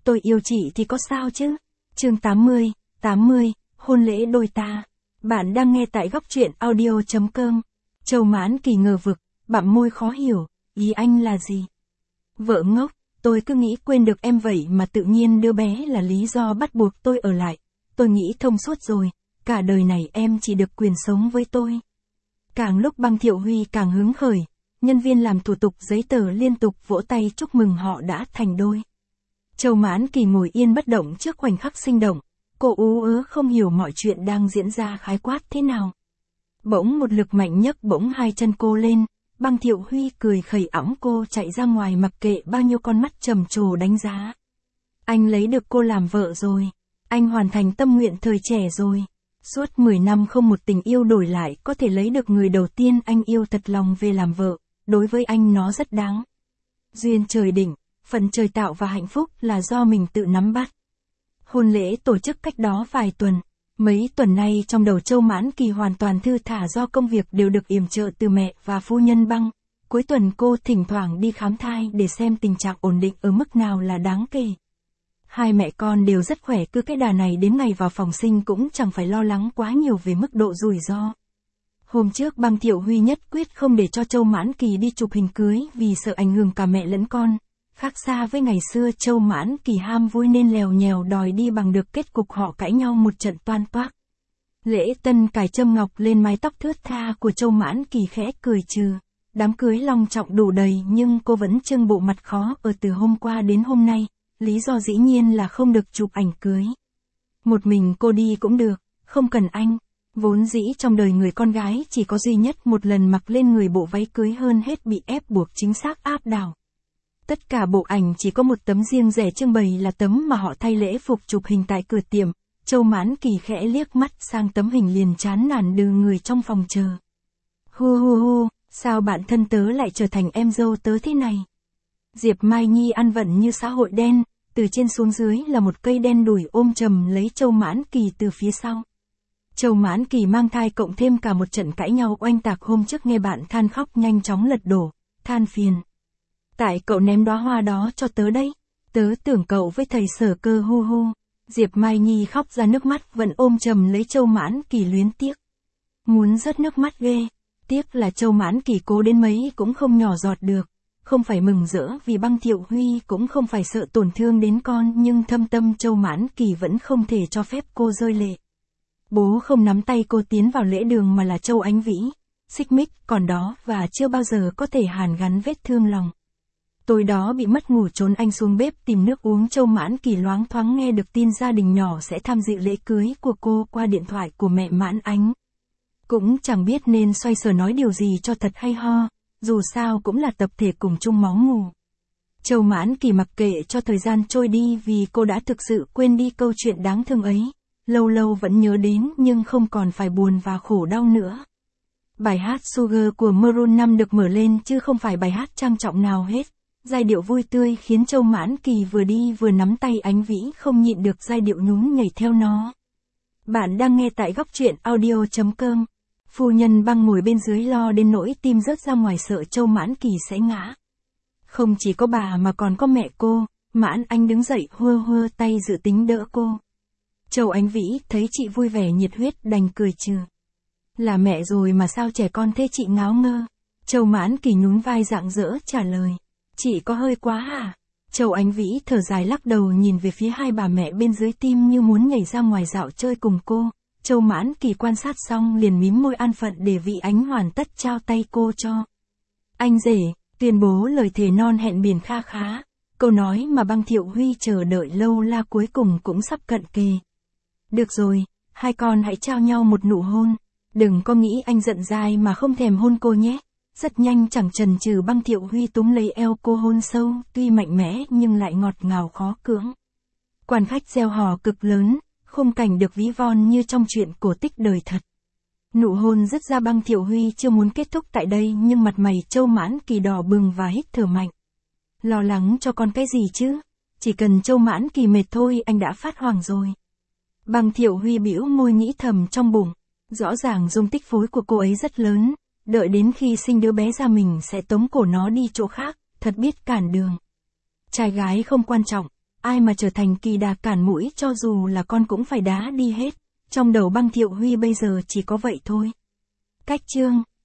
tôi yêu chị thì có sao chứ? Chương 80, hôn lễ đôi ta. Bạn đang nghe tại góc truyện audio.com. Châu Mãn Kỳ ngờ vực, bặm môi khó hiểu, ý anh là gì? Vợ ngốc, tôi cứ nghĩ quên được em vậy mà tự nhiên đứa bé là lý do bắt buộc tôi ở lại. Tôi nghĩ thông suốt rồi, cả đời này em chỉ được quyền sống với tôi. Càng lúc Băng Thiệu Huy càng hứng khởi, nhân viên làm thủ tục giấy tờ liên tục vỗ tay chúc mừng họ đã thành đôi. Châu Mãn Kỳ ngồi yên bất động trước khoảnh khắc sinh động, cô ú ớ không hiểu mọi chuyện đang diễn ra khái quát thế nào. Bỗng một lực mạnh nhấc bỗng hai chân cô lên, Băng Thiệu Huy cười khẩy ẵm cô chạy ra ngoài mặc kệ bao nhiêu con mắt trầm trồ đánh giá. Anh lấy được cô làm vợ rồi, anh hoàn thành tâm nguyện thời trẻ rồi. Suốt 10 năm không một tình yêu đổi lại có thể lấy được người đầu tiên anh yêu thật lòng về làm vợ, đối với anh nó rất đáng. Duyên trời định, phần trời tạo và hạnh phúc là do mình tự nắm bắt. Hôn lễ tổ chức cách đó vài tuần. Mấy tuần nay trong đầu Châu Mãn Kỳ hoàn toàn thư thả do công việc đều được yểm trợ từ mẹ và phu nhân Băng. Cuối tuần cô thỉnh thoảng đi khám thai để xem tình trạng ổn định ở mức nào là đáng kể. Hai mẹ con đều rất khỏe, cứ cái đà này đến ngày vào phòng sinh cũng chẳng phải lo lắng quá nhiều về mức độ rủi ro. Hôm trước Băng Thiệu Huy nhất quyết không để cho Châu Mãn Kỳ đi chụp hình cưới vì sợ ảnh hưởng cả mẹ lẫn con. Khác xa với ngày xưa, Châu Mãn Kỳ ham vui nên lèo nhèo đòi đi bằng được, kết cục họ cãi nhau một trận toan toác. Lễ tân cài châm ngọc lên mái tóc thướt tha của Châu Mãn Kỳ khẽ cười trừ. Đám cưới long trọng đủ đầy nhưng cô vẫn trưng bộ mặt khó ở từ hôm qua đến hôm nay. Lý do dĩ nhiên là không được chụp ảnh cưới. Một mình cô đi cũng được, không cần anh. Vốn dĩ trong đời người con gái chỉ có duy nhất một lần mặc lên người bộ váy cưới, hơn hết bị ép buộc chính xác áp đảo. Tất cả bộ ảnh chỉ có một tấm riêng rẻ trưng bày là tấm mà họ thay lễ phục chụp hình tại cửa tiệm. Châu Mãn Kỳ khẽ liếc mắt sang tấm hình liền chán nản đừ người trong phòng chờ. Hu, sao bạn thân tớ lại trở thành em dâu tớ thế này? Diệp Mai Nhi ăn vận như xã hội đen, từ trên xuống dưới là một cây đen đủi ôm chầm lấy Châu Mãn Kỳ từ phía sau. Châu Mãn Kỳ mang thai cộng thêm cả một trận cãi nhau oanh tạc hôm trước, nghe bạn than khóc nhanh chóng lật đổ, than phiền. Tại cậu ném đóa hoa đó cho tớ đấy, tớ tưởng cậu với thầy Sở Cơ hu. Diệp Mai Nhi khóc ra nước mắt vẫn ôm chầm lấy Châu Mãn Kỳ luyến tiếc. Muốn rớt nước mắt ghê, tiếc là Châu Mãn Kỳ cố đến mấy cũng không nhỏ giọt được. Không phải mừng rỡ vì Băng Thiệu Huy, cũng không phải sợ tổn thương đến con, nhưng thâm tâm Châu Mãn Kỳ vẫn không thể cho phép cô rơi lệ. Bố không nắm tay cô tiến vào lễ đường mà là Châu Ánh Vĩ, xích mích còn đó và chưa bao giờ có thể hàn gắn vết thương lòng. Tối đó bị mất ngủ trốn anh xuống bếp tìm nước uống. Châu Mãn Kỳ loáng thoáng nghe được tin gia đình nhỏ sẽ tham dự lễ cưới của cô qua điện thoại của mẹ Mãn Ánh. Cũng chẳng biết nên xoay sở nói điều gì cho thật hay ho. Dù sao cũng là tập thể cùng chung máu mủ. Châu Mãn Kỳ mặc kệ cho thời gian trôi đi vì cô đã thực sự quên đi câu chuyện đáng thương ấy. Lâu lâu vẫn nhớ đến nhưng không còn phải buồn và khổ đau nữa. Bài hát Sugar của Maroon 5 được mở lên chứ không phải bài hát trang trọng nào hết. Giai điệu vui tươi khiến Châu Mãn Kỳ vừa đi vừa nắm tay Ánh Vĩ không nhịn được giai điệu nhún nhảy theo nó. Bạn đang nghe tại góc truyện audio.com. Phu nhân Băng ngồi bên dưới lo đến nỗi tim rớt ra ngoài, sợ Châu Mãn Kỳ sẽ ngã. Không chỉ có bà mà còn có mẹ cô. Mãn Anh đứng dậy hơ tay dự tính đỡ cô. Châu Ánh Vĩ thấy chị vui vẻ nhiệt huyết đành cười trừ. Là mẹ rồi mà sao trẻ con thế chị ngáo ngơ. Châu Mãn Kỳ nhún vai rạng rỡ trả lời. Chị có hơi quá à? Châu Ánh Vĩ thở dài lắc đầu nhìn về phía hai bà mẹ bên dưới, tim như muốn nhảy ra ngoài dạo chơi cùng cô. Châu Mãn Kỳ quan sát xong liền mím môi an phận để vị Ánh hoàn tất trao tay cô cho. Anh rể, tuyên bố lời thề non hẹn biển kha khá. Câu nói mà Băng Thiệu Huy chờ đợi lâu la cuối cùng cũng sắp cận kề. Được rồi, hai con hãy trao nhau một nụ hôn. Đừng có nghĩ anh giận dai mà không thèm hôn cô nhé. Rất nhanh chẳng chần chừ Băng Thiệu Huy túm lấy eo cô hôn sâu, tuy mạnh mẽ nhưng lại ngọt ngào khó cưỡng. Quan khách reo hò cực lớn, khung cảnh được ví von như trong truyện cổ tích đời thật. Nụ hôn dứt ra, Băng Thiệu Huy chưa muốn kết thúc tại đây nhưng mặt mày Châu Mãn Kỳ đỏ bừng và hít thở mạnh. Lo lắng cho con cái gì chứ? Chỉ cần Châu Mãn Kỳ mệt thôi anh đã phát hoảng rồi. Băng Thiệu Huy bĩu môi nghĩ thầm trong bụng. Rõ ràng dung tích phối của cô ấy rất lớn. Đợi đến khi sinh đứa bé ra mình sẽ tống cổ nó đi chỗ khác, thật biết cản đường. Trai gái không quan trọng, ai mà trở thành kỳ đà cản mũi cho dù là con cũng phải đá đi hết. Trong đầu băng Thiệu Huy bây giờ chỉ có vậy thôi. Cách chương